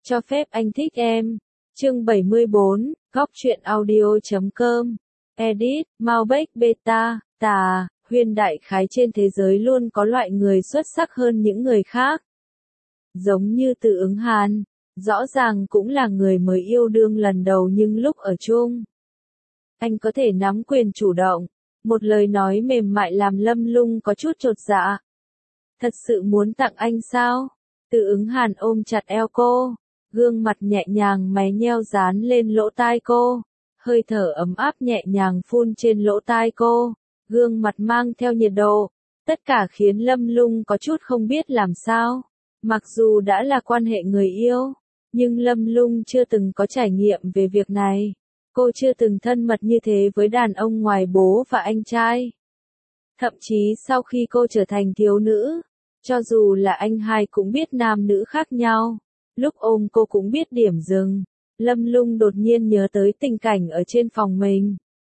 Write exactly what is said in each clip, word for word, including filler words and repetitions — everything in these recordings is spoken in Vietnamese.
Cho phép anh thích em. Chương bảy mươi bốn, góc truyện audio chấm com. Edit, Malbec Beta, tà, Huyên đại khái trên thế giới luôn có loại người xuất sắc hơn những người khác. Giống như Từ Ứng Hàn, rõ ràng cũng là người mới yêu đương lần đầu nhưng lúc ở chung, anh có thể nắm quyền chủ động, một lời nói mềm mại làm Lâm Lung có chút chột dạ. Thật sự muốn tặng anh sao? Từ Ứng Hàn ôm chặt eo cô, gương mặt nhẹ nhàng máy nheo dán lên lỗ tai cô, hơi thở ấm áp nhẹ nhàng phun trên lỗ tai cô, gương mặt mang theo nhiệt độ, tất cả khiến Lâm Lung có chút không biết làm sao. Mặc dù đã là quan hệ người yêu, nhưng Lâm Lung chưa từng có trải nghiệm về việc này. Cô chưa từng thân mật như thế với đàn ông ngoài bố và anh trai. Thậm chí sau khi cô trở thành thiếu nữ, cho dù là anh hai cũng biết nam nữ khác nhau. Lúc ôm cô cũng biết điểm dừng. Lâm Lung đột nhiên nhớ tới tình cảnh ở trên phòng mình.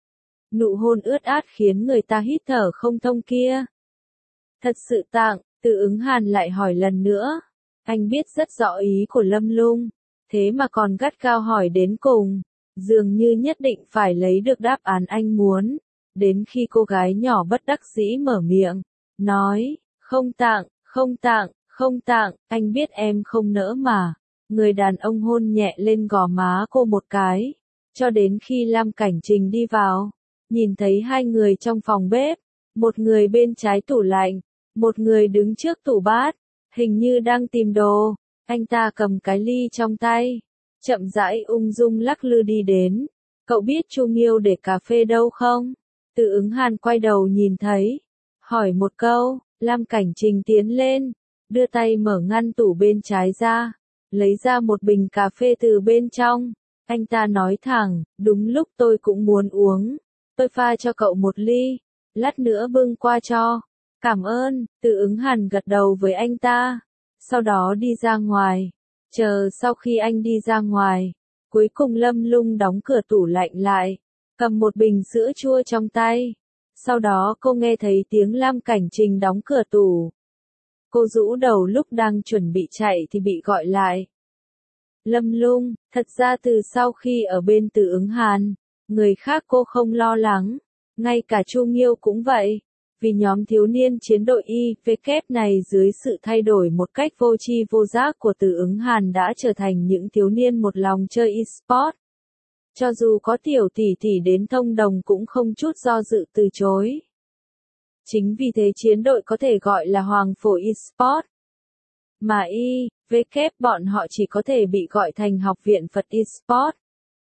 Nụ hôn ướt át khiến người ta hít thở không thông kia. Thật sự tặng, Từ Ứng Hàn lại hỏi lần nữa. Anh biết rất rõ ý của Lâm Lung, thế mà còn gắt gao hỏi đến cùng. Dường như nhất định phải lấy được đáp án anh muốn. Đến khi cô gái nhỏ bất đắc dĩ mở miệng, nói, không tặng, không tặng, không tặng, anh biết em không nỡ mà. Người đàn ông hôn nhẹ lên gò má cô một cái, cho đến khi Lam Cảnh Trình đi vào, nhìn thấy hai người trong phòng bếp, một người bên trái tủ lạnh, một người đứng trước tủ bát, hình như đang tìm đồ. Anh ta cầm cái ly trong tay, chậm rãi ung dung lắc lư đi đến. Cậu biết Chu Nghiêu để cà phê đâu không? Từ Ứng Hàn quay đầu nhìn thấy, hỏi một câu. Lam Cảnh Trình tiến lên, đưa tay mở ngăn tủ bên trái ra, lấy ra một bình cà phê từ bên trong. Anh ta nói thẳng, đúng lúc tôi cũng muốn uống, tôi pha cho cậu một ly, lát nữa bưng qua cho. Cảm ơn. Từ Ứng Hàn gật đầu với anh ta, sau đó đi ra ngoài. Chờ sau khi anh đi ra ngoài, cuối cùng Lâm Lung đóng cửa tủ lạnh lại, cầm một bình sữa chua trong tay. Sau đó cô nghe thấy tiếng Lam Cảnh Trình đóng cửa tủ. Cô rũ đầu lúc đang chuẩn bị chạy thì bị gọi lại. Lâm Lung, thật ra từ sau khi ở bên Từ Ứng Hàn, người khác cô không lo lắng, ngay cả Chu Nghiêu cũng vậy. Vì nhóm thiếu niên chiến đội i vê kép này dưới sự thay đổi một cách vô tri vô giác của Từ Ứng Hàn đã trở thành những thiếu niên một lòng chơi e-sport. Cho dù có tiểu tỷ tỷ đến thông đồng cũng không chút do dự từ chối. Chính vì thế chiến đội có thể gọi là Hoàng Phổ eSport. Mà i vê kép bọn họ chỉ có thể bị gọi thành Học viện Phật eSport.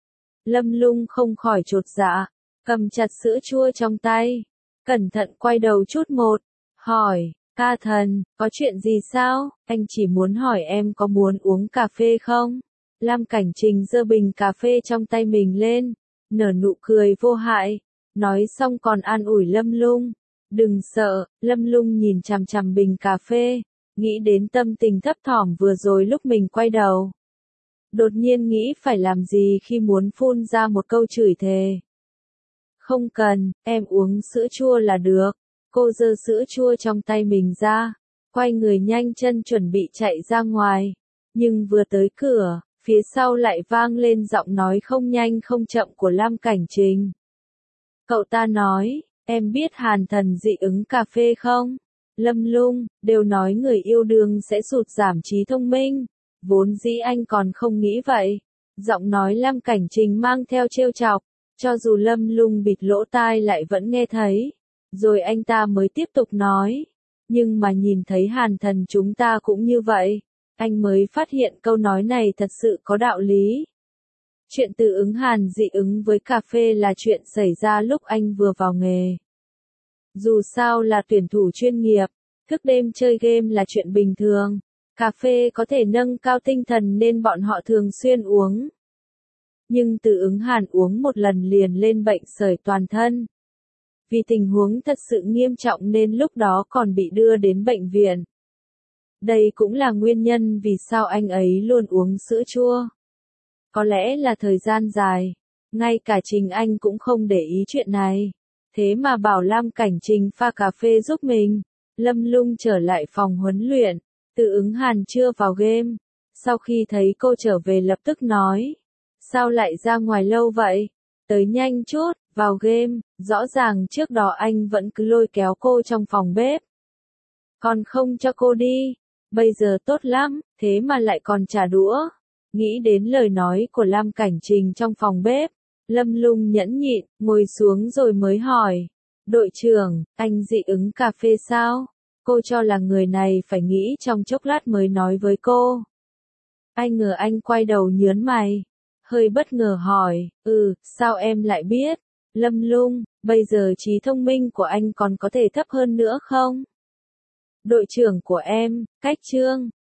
Lâm Lung không khỏi chột dạ, cầm chặt sữa chua trong tay, cẩn thận quay đầu chút một, hỏi, ca thần, có chuyện gì sao? Anh chỉ muốn hỏi em có muốn uống cà phê không? Lam Cảnh Trình giơ bình cà phê trong tay mình lên, nở nụ cười vô hại, nói xong còn an ủi Lâm Lung. Đừng sợ. Lâm Lung nhìn chằm chằm bình cà phê, nghĩ đến tâm tình thấp thỏm vừa rồi lúc mình quay đầu. Đột nhiên nghĩ phải làm gì khi muốn phun ra một câu chửi thề. Không cần, em uống sữa chua là được. Cô giơ sữa chua trong tay mình ra, quay người nhanh chân chuẩn bị chạy ra ngoài. Nhưng vừa tới cửa, phía sau lại vang lên giọng nói không nhanh không chậm của Lam Cảnh Trình. Cậu ta nói, em biết Hàn Thần dị ứng cà phê không? Lâm Lung, đều nói người yêu đương sẽ sụt giảm trí thông minh. Vốn dĩ anh còn không nghĩ vậy. Giọng nói Lam Cảnh Trình mang theo trêu chọc, cho dù Lâm Lung bịt lỗ tai lại vẫn nghe thấy. Rồi anh ta mới tiếp tục nói, nhưng mà nhìn thấy Hàn Thần chúng ta cũng như vậy. Anh mới phát hiện câu nói này thật sự có đạo lý. Chuyện Từ Ứng Hàn dị ứng với cà phê là chuyện xảy ra lúc anh vừa vào nghề. Dù sao là tuyển thủ chuyên nghiệp, thức đêm chơi game là chuyện bình thường. Cà phê có thể nâng cao tinh thần nên bọn họ thường xuyên uống. Nhưng Từ Ứng Hàn uống một lần liền lên bệnh sởi toàn thân. Vì tình huống thật sự nghiêm trọng nên lúc đó còn bị đưa đến bệnh viện. Đây cũng là nguyên nhân vì sao anh ấy luôn uống sữa chua. Có lẽ là thời gian dài, ngay cả Trình Anh cũng không để ý chuyện này. Thế mà bảo Lam Cảnh Trình pha cà phê giúp mình. Lâm Lung trở lại phòng huấn luyện, Từ Ứng Hàn chưa vào game. sau khi thấy cô trở về lập tức nói. Sao lại ra ngoài lâu vậy? Tới nhanh chút, vào game, rõ ràng trước đó anh vẫn cứ lôi kéo cô trong phòng bếp. Còn không cho cô đi, bây giờ tốt lắm, thế mà lại còn trả đũa. Nghĩ đến lời nói của Lam Cảnh Trình trong phòng bếp, Lâm Lung nhẫn nhịn, ngồi xuống rồi mới hỏi. Đội trưởng, anh dị ứng cà phê sao? Cô cho là người này phải nghĩ trong chốc lát mới nói với cô. Ai ngờ anh quay đầu nhớn mày, hơi bất ngờ hỏi, ừ, sao em lại biết? Lâm Lung, bây giờ trí thông minh của anh còn có thể thấp hơn nữa không? Đội trưởng của em, cách Trương,